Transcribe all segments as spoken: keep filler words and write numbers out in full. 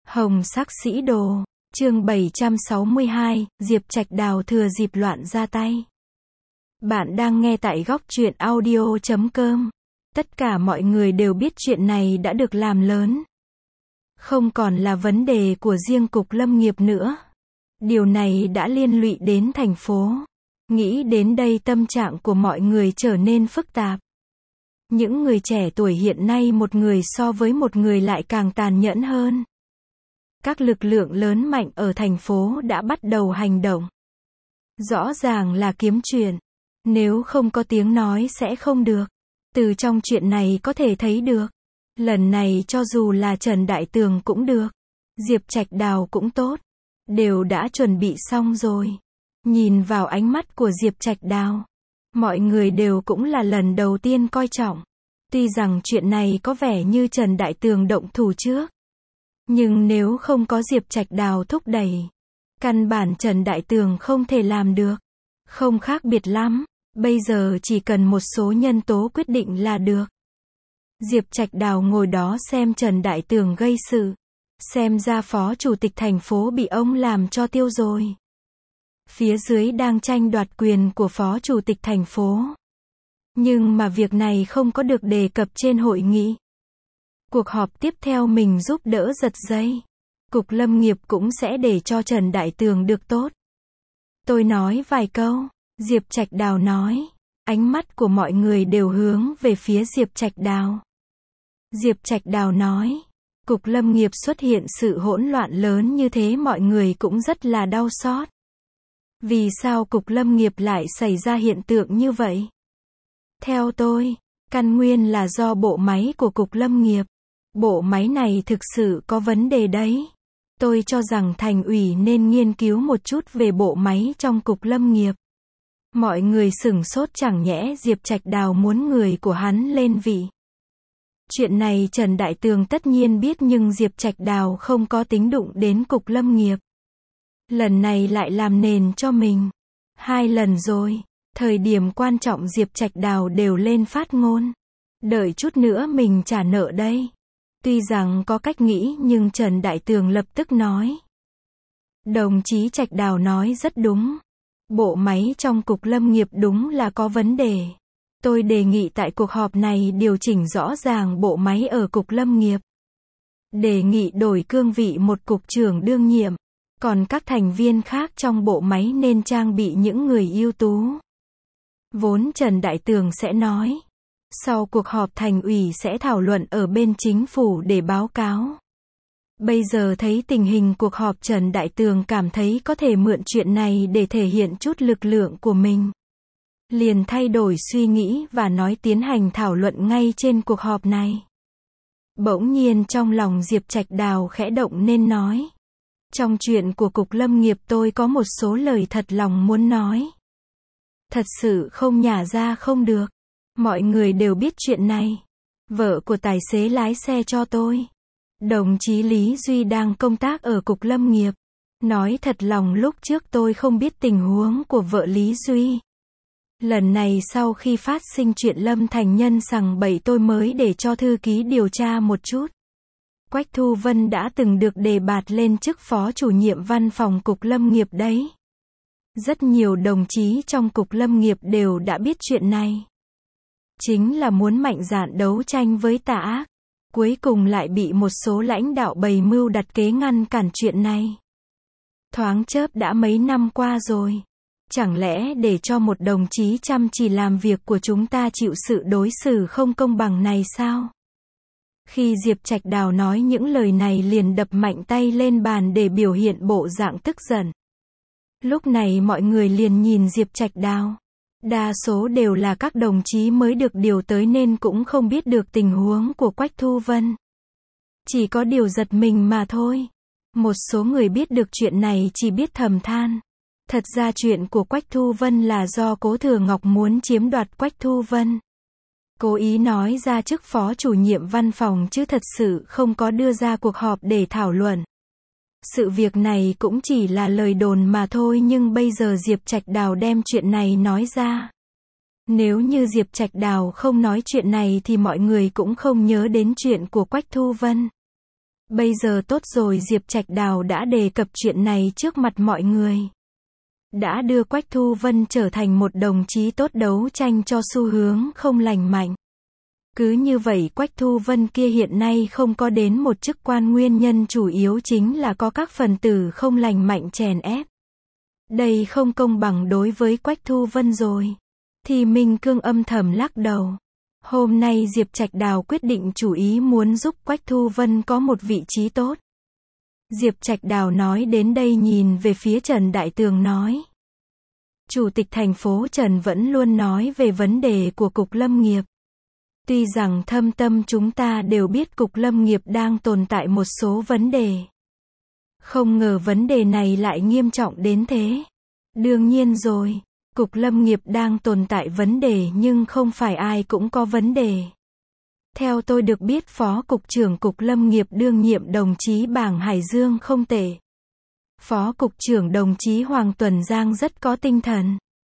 Hồng sắc sĩ đồ, chương bảy trăm sáu mươi hai, Diệp Trạch Đào thừa dịp loạn ra tay. Bạn đang nghe tại góc truyện audio chấm com. Tất cả mọi người đều biết chuyện này đã được làm lớn. Không còn là vấn đề của riêng Cục Lâm nghiệp nữa. Điều này đã liên lụy đến thành phố. Nghĩ đến đây tâm trạng của mọi người trở nên phức tạp. Những người trẻ tuổi hiện nay một người so với một người lại càng tàn nhẫn hơn. Các lực lượng lớn mạnh ở thành phố đã bắt đầu hành động. Rõ ràng là kiếm chuyện. Nếu không có tiếng nói sẽ không được. Từ trong chuyện này có thể thấy được. Lần này cho dù là Trần Đại Tường cũng được. Diệp Trạch Đào cũng tốt. Đều đã chuẩn bị xong rồi. Nhìn vào ánh mắt của Diệp Trạch Đào. Mọi người đều cũng là lần đầu tiên coi trọng. Tuy rằng chuyện này có vẻ như Trần Đại Tường động thủ trước. Nhưng nếu không có Diệp Trạch Đào thúc đẩy. Căn bản Trần Đại Tường không thể làm được. Không khác biệt lắm. Bây giờ chỉ cần một số nhân tố quyết định là được. Diệp Trạch Đào ngồi đó xem Trần Đại Tường gây sự. Xem ra phó chủ tịch thành phố bị ông làm cho tiêu rồi. Phía dưới đang tranh đoạt quyền của phó chủ tịch thành phố. Nhưng mà việc này không có được đề cập trên hội nghị. Cuộc họp tiếp theo mình giúp đỡ giật dây. Cục Lâm nghiệp cũng sẽ để cho Trần Đại Tường được tốt. Tôi nói vài câu. Diệp Trạch Đào nói. Ánh mắt của mọi người đều hướng về phía Diệp Trạch Đào. Diệp Trạch Đào nói. Cục Lâm nghiệp xuất hiện sự hỗn loạn lớn như thế mọi người cũng rất là đau xót. Vì sao Cục Lâm nghiệp lại xảy ra hiện tượng như vậy? Theo tôi, căn nguyên là do bộ máy của Cục Lâm nghiệp. Bộ máy này thực sự có vấn đề đấy. Tôi cho rằng thành ủy nên nghiên cứu một chút về bộ máy trong Cục Lâm nghiệp. Mọi người sửng sốt chẳng nhẽ Diệp Trạch Đào muốn người của hắn lên vị. Chuyện này Trần Đại Tường tất nhiên biết nhưng Diệp Trạch Đào không có tính đụng đến Cục Lâm nghiệp. Lần này lại làm nền cho mình. Hai lần rồi, thời điểm quan trọng Diệp Trạch Đào đều lên phát ngôn. Đợi chút nữa mình trả nợ đây. Tuy rằng có cách nghĩ nhưng Trần Đại Tường lập tức nói. Đồng chí Trạch Đào nói rất đúng. Bộ máy trong Cục Lâm nghiệp đúng là có vấn đề. Tôi đề nghị tại cuộc họp này điều chỉnh rõ ràng bộ máy ở Cục Lâm nghiệp. Đề nghị đổi cương vị một cục trưởng đương nhiệm. Còn các thành viên khác trong bộ máy nên trang bị những người ưu tú. Vốn Trần Đại Tường sẽ nói. Sau cuộc họp thành ủy sẽ thảo luận ở bên chính phủ để báo cáo. Bây giờ thấy tình hình cuộc họp Trần Đại Tường cảm thấy có thể mượn chuyện này để thể hiện chút lực lượng của mình. Liền thay đổi suy nghĩ và nói tiến hành thảo luận ngay trên cuộc họp này. Bỗng nhiên trong lòng Diệp Trạch Đào khẽ động nên nói. Trong chuyện của Cục Lâm nghiệp tôi có một số lời thật lòng muốn nói. Thật sự không nhả ra không được. Mọi người đều biết chuyện này. Vợ của tài xế lái xe cho tôi. Đồng chí Lý Duy đang công tác ở Cục Lâm nghiệp. Nói thật lòng lúc trước tôi không biết tình huống của vợ Lý Duy. Lần này sau khi phát sinh chuyện Lâm Thành Nhân sằng bậy tôi mới để cho thư ký điều tra một chút. Quách Thu Vân đã từng được đề bạt lên chức phó chủ nhiệm văn phòng Cục Lâm nghiệp đấy. Rất nhiều đồng chí trong Cục Lâm nghiệp đều đã biết chuyện này. Chính là muốn mạnh dạn đấu tranh với tà ác. Cuối cùng lại bị một số lãnh đạo bày mưu đặt kế ngăn cản chuyện này. Thoáng chớp đã mấy năm qua rồi. Chẳng lẽ để cho một đồng chí chăm chỉ làm việc của chúng ta chịu sự đối xử không công bằng này sao? Khi Diệp Trạch Đào nói những lời này liền đập mạnh tay lên bàn để biểu hiện bộ dạng tức giận. Lúc này mọi người liền nhìn Diệp Trạch Đào. Đa số đều là các đồng chí mới được điều tới nên cũng không biết được tình huống của Quách Thu Vân. Chỉ có điều giật mình mà thôi. Một số người biết được chuyện này chỉ biết thầm than. Thật ra chuyện của Quách Thu Vân là do Cố Thừa Ngọc muốn chiếm đoạt Quách Thu Vân. Cố ý nói ra chức phó chủ nhiệm văn phòng chứ thật sự không có đưa ra cuộc họp để thảo luận. Sự việc này cũng chỉ là lời đồn mà thôi nhưng bây giờ Diệp Trạch Đào đem chuyện này nói ra. Nếu như Diệp Trạch Đào không nói chuyện này thì mọi người cũng không nhớ đến chuyện của Quách Thu Vân. Bây giờ tốt rồi, Diệp Trạch Đào đã đề cập chuyện này trước mặt mọi người. Đã đưa Quách Thu Vân trở thành một đồng chí tốt đấu tranh cho xu hướng không lành mạnh. Cứ như vậy Quách Thu Vân kia hiện nay không có đến một chức quan, nguyên nhân chủ yếu chính là có các phần tử không lành mạnh chèn ép. Đây không công bằng đối với Quách Thu Vân rồi. Thì Minh Cương âm thầm lắc đầu. Hôm nay Diệp Trạch Đào quyết định chủ ý muốn giúp Quách Thu Vân có một vị trí tốt. Diệp Trạch Đào nói đến đây nhìn về phía Trần Đại Tường nói. Chủ tịch thành phố Trần vẫn luôn nói về vấn đề của Cục Lâm nghiệp. Tuy rằng thâm tâm chúng ta đều biết Cục Lâm nghiệp đang tồn tại một số vấn đề. Không ngờ vấn đề này lại nghiêm trọng đến thế. Đương nhiên rồi, Cục Lâm nghiệp đang tồn tại vấn đề nhưng không phải ai cũng có vấn đề. Theo tôi được biết Phó Cục trưởng Cục Lâm nghiệp đương nhiệm đồng chí Bàng Hải Dương không tệ. Phó Cục trưởng đồng chí Hoàng Tuần Giang rất có tinh thần.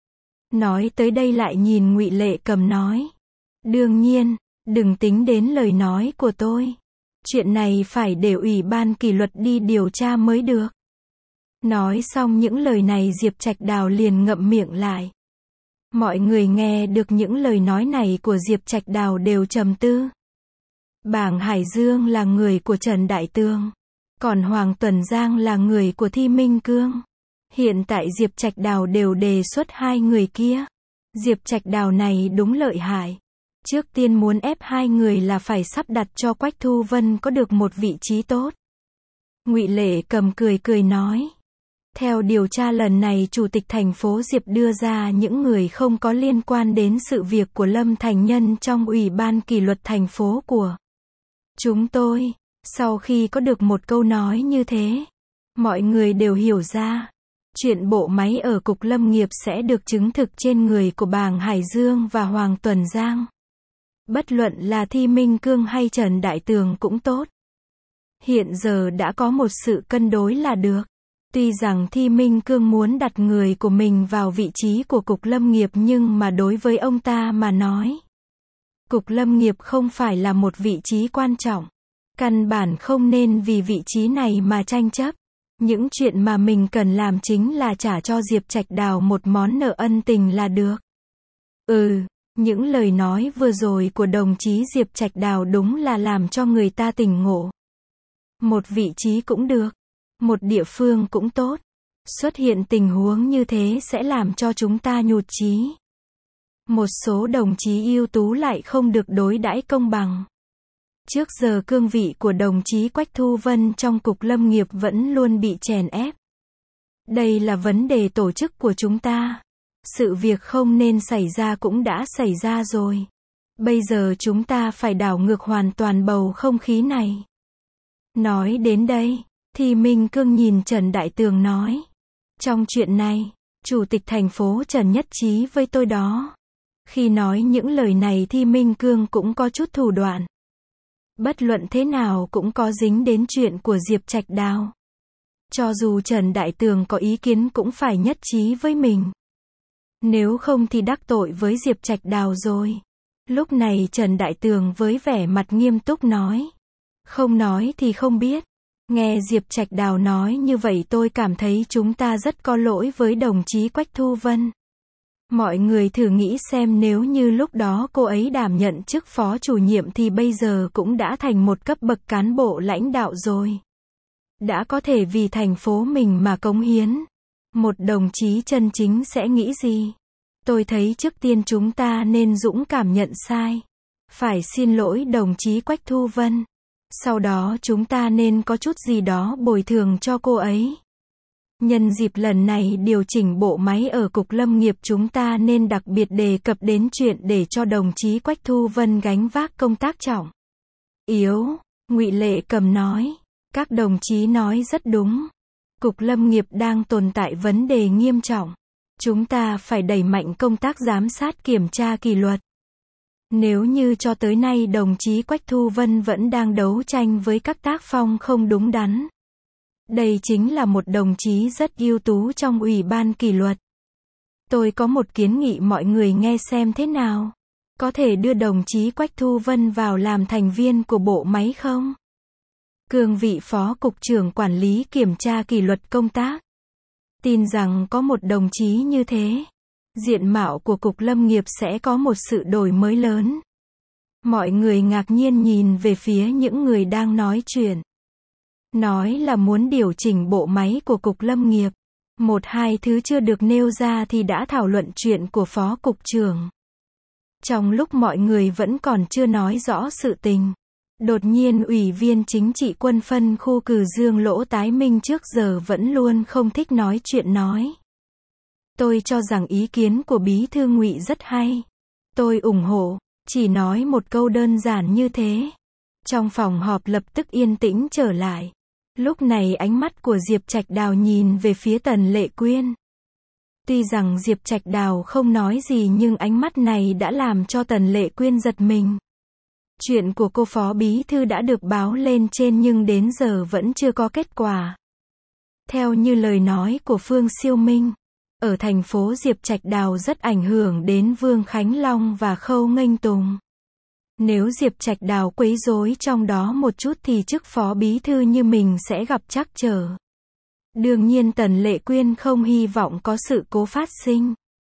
Nói tới đây lại nhìn Ngụy Lệ Cầm nói. Đương nhiên, đừng tính đến lời nói của tôi. Chuyện này phải để Ủy ban kỷ luật đi điều tra mới được. Nói xong những lời này Diệp Trạch Đào liền ngậm miệng lại. Mọi người nghe được những lời nói này của Diệp Trạch Đào đều trầm tư. Bàng Hải Dương là người của Trần Đại Tường. Còn Hoàng Tuần Giang là người của Thi Minh Cương. Hiện tại Diệp Trạch Đào đều đề xuất hai người kia. Diệp Trạch Đào này đúng lợi hại. Trước tiên muốn ép hai người là phải sắp đặt cho Quách Thu Vân có được một vị trí tốt. Ngụy Lệ Cầm cười cười nói. Theo điều tra lần này Chủ tịch thành phố Diệp đưa ra những người không có liên quan đến sự việc của Lâm Thành Nhân trong Ủy ban kỷ luật thành phố của chúng tôi. Sau khi có được một câu nói như thế, mọi người đều hiểu ra. Chuyện bộ máy ở Cục Lâm nghiệp sẽ được chứng thực trên người của Bàng Hải Dương và Hoàng Tuần Giang. Bất luận là Thi Minh Cương hay Trần Đại Tường cũng tốt. Hiện giờ đã có một sự cân đối là được. Tuy rằng Thi Minh Cương muốn đặt người của mình vào vị trí của Cục Lâm nghiệp nhưng mà đối với ông ta mà nói, Cục Lâm nghiệp không phải là một vị trí quan trọng. Căn bản không nên vì vị trí này mà tranh chấp. Những chuyện mà mình cần làm chính là trả cho Diệp Trạch Đào một món nợ ân tình là được. Ừ, những lời nói vừa rồi của đồng chí Diệp Trạch Đào đúng là làm cho người ta tỉnh ngộ. Một vị trí cũng được. Một địa phương cũng tốt. Xuất hiện tình huống như thế sẽ làm cho chúng ta nhụt chí. Một số đồng chí ưu tú lại không được đối đãi công bằng. Trước giờ cương vị của đồng chí Quách Thu Vân trong Cục Lâm nghiệp vẫn luôn bị chèn ép. Đây là vấn đề tổ chức của chúng ta. Sự việc không nên xảy ra cũng đã xảy ra rồi. Bây giờ chúng ta phải đảo ngược hoàn toàn bầu không khí này. Nói đến đây, thì Minh Cương nhìn Trần Đại Tường nói. Trong chuyện này, Chủ tịch thành phố Trần nhất trí với tôi đó. Khi nói những lời này thì Minh Cương cũng có chút thủ đoạn. Bất luận thế nào cũng có dính đến chuyện của Diệp Trạch Đào. Cho dù Trần Đại Tường có ý kiến cũng phải nhất trí với mình. Nếu không thì đắc tội với Diệp Trạch Đào rồi. Lúc này Trần Đại Tường với vẻ mặt nghiêm túc nói. Không nói thì không biết. Nghe Diệp Trạch Đào nói như vậy tôi cảm thấy chúng ta rất có lỗi với đồng chí Quách Thu Vân. Mọi người thử nghĩ xem nếu như lúc đó cô ấy đảm nhận chức phó chủ nhiệm thì bây giờ cũng đã thành một cấp bậc cán bộ lãnh đạo rồi. Đã có thể vì thành phố mình mà cống hiến. Một đồng chí chân chính sẽ nghĩ gì? Tôi thấy trước tiên chúng ta nên dũng cảm nhận sai. Phải xin lỗi đồng chí Quách Thu Vân. Sau đó chúng ta nên có chút gì đó bồi thường cho cô ấy. Nhân dịp lần này điều chỉnh bộ máy ở Cục Lâm nghiệp chúng ta nên đặc biệt đề cập đến chuyện để cho đồng chí Quách Thu Vân gánh vác công tác trọng yếu. Ngụy Lệ Cầm nói. Các đồng chí nói rất đúng. Cục Lâm nghiệp đang tồn tại vấn đề nghiêm trọng. Chúng ta phải đẩy mạnh công tác giám sát kiểm tra kỷ luật. Nếu như cho tới nay đồng chí Quách Thu Vân vẫn đang đấu tranh với các tác phong không đúng đắn. Đây chính là một đồng chí rất ưu tú trong Ủy ban kỷ luật. Tôi có một kiến nghị mọi người nghe xem thế nào. Có thể đưa đồng chí Quách Thu Vân vào làm thành viên của bộ máy không? cương vị phó cục trưởng quản lý kiểm tra kỷ luật công tác. Tin rằng có một đồng chí như thế, diện mạo của Cục Lâm nghiệp sẽ có một sự đổi mới lớn. Mọi người ngạc nhiên nhìn về phía những người đang nói chuyện. Nói là muốn điều chỉnh bộ máy của Cục Lâm nghiệp. Một hai thứ chưa được nêu ra thì đã thảo luận chuyện của phó cục trưởng. Trong lúc mọi người vẫn còn chưa nói rõ sự tình, đột nhiên Ủy viên chính trị quân phân khu Cừ Dương Lỗ Tái Minh trước giờ vẫn luôn không thích nói chuyện nói. Tôi cho rằng ý kiến của Bí thư Ngụy rất hay. Tôi ủng hộ, chỉ nói một câu đơn giản như thế. Trong phòng họp lập tức yên tĩnh trở lại. Lúc này ánh mắt của Diệp Trạch Đào nhìn về phía Tần Lệ Quyên. Tuy rằng Diệp Trạch Đào không nói gì nhưng ánh mắt này đã làm cho Tần Lệ Quyên giật mình. Chuyện của cô phó bí thư đã được báo lên trên nhưng đến giờ vẫn chưa có kết quả. Theo như lời nói của Phương Siêu Minh, ở thành phố Diệp Trạch Đào rất ảnh hưởng đến Vương Khánh Long và Khâu Nghênh Tùng. Nếu Diệp Trạch Đào quấy rối trong đó một chút thì chức phó bí thư như mình sẽ gặp trắc trở. Đương nhiên Tần Lệ Quyên không hy vọng có sự cố phát sinh.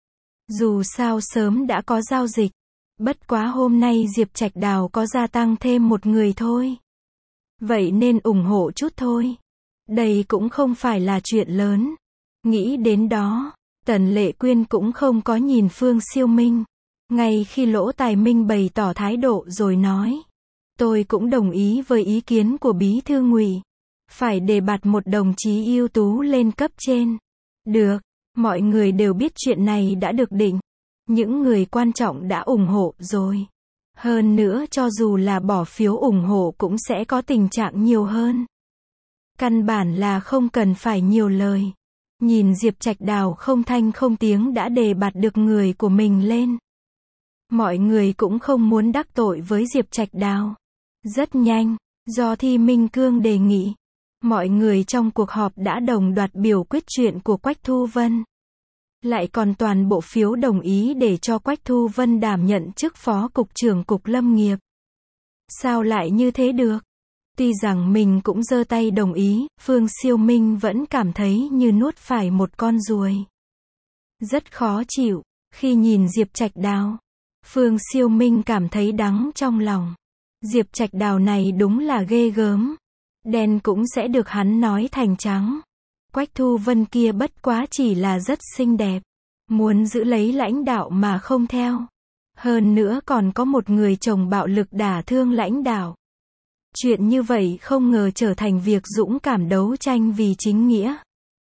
Dù sao sớm đã có giao dịch. Bất quá hôm nay Diệp Trạch Đào có gia tăng thêm một người thôi. Vậy nên ủng hộ chút thôi. Đây cũng không phải là chuyện lớn. Nghĩ đến đó, Tần Lệ Quyên cũng không có nhìn Phương Siêu Minh. Ngay khi Lỗ Tài Minh bày tỏ thái độ rồi nói. Tôi cũng đồng ý với ý kiến của Bí thư Ngụy. Phải đề bạt một đồng chí ưu tú lên cấp trên. Được, mọi người đều biết chuyện này đã được định. Những người quan trọng đã ủng hộ rồi. Hơn nữa cho dù là bỏ phiếu ủng hộ cũng sẽ có tình trạng nhiều hơn. Căn bản là không cần phải nhiều lời. Nhìn Diệp Trạch Đào không thanh không tiếng đã đề bạt được người của mình lên. Mọi người cũng không muốn đắc tội với Diệp Trạch Đào. Rất nhanh, do Thi Minh Cương đề nghị, mọi người trong cuộc họp đã đồng loạt biểu quyết chuyện của Quách Thu Vân. Lại còn toàn bộ phiếu đồng ý để cho Quách Thu Vân đảm nhận chức phó cục trưởng Cục Lâm nghiệp. Sao lại như thế được? Tuy rằng mình cũng giơ tay đồng ý, Phương Siêu Minh vẫn cảm thấy như nuốt phải một con ruồi. Rất khó chịu, khi nhìn Diệp Trạch Đào. Phương Siêu Minh cảm thấy đắng trong lòng. Diệp Trạch Đào này đúng là ghê gớm. Đen cũng sẽ được hắn nói thành trắng. Quách Thu Vân kia bất quá chỉ là rất xinh đẹp. Muốn giữ lấy lãnh đạo mà không theo. Hơn nữa còn có một người chồng bạo lực đả thương lãnh đạo. Chuyện như vậy không ngờ trở thành việc dũng cảm đấu tranh vì chính nghĩa.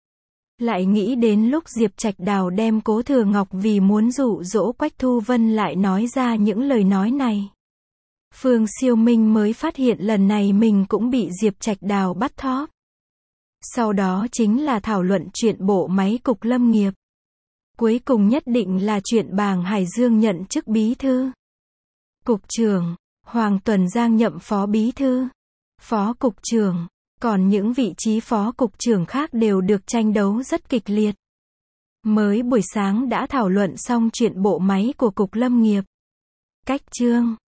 Lại nghĩ đến lúc Diệp Trạch Đào đem Cố Thừa Ngọc vì muốn dụ dỗ Quách Thu Vân lại nói ra những lời nói này. Phương Siêu Minh mới phát hiện lần này mình cũng bị Diệp Trạch Đào bắt thóp. Sau đó chính là thảo luận chuyện bộ máy Cục Lâm nghiệp. Cuối cùng nhất định là chuyện Bàng Hải Dương nhận chức bí thư. Cục trưởng, Hoàng Tuần Giang nhậm phó bí thư. Phó cục trưởng, còn những vị trí phó cục trưởng khác đều được tranh đấu rất kịch liệt. Mới buổi sáng đã thảo luận xong chuyện bộ máy của Cục Lâm nghiệp. Cách chương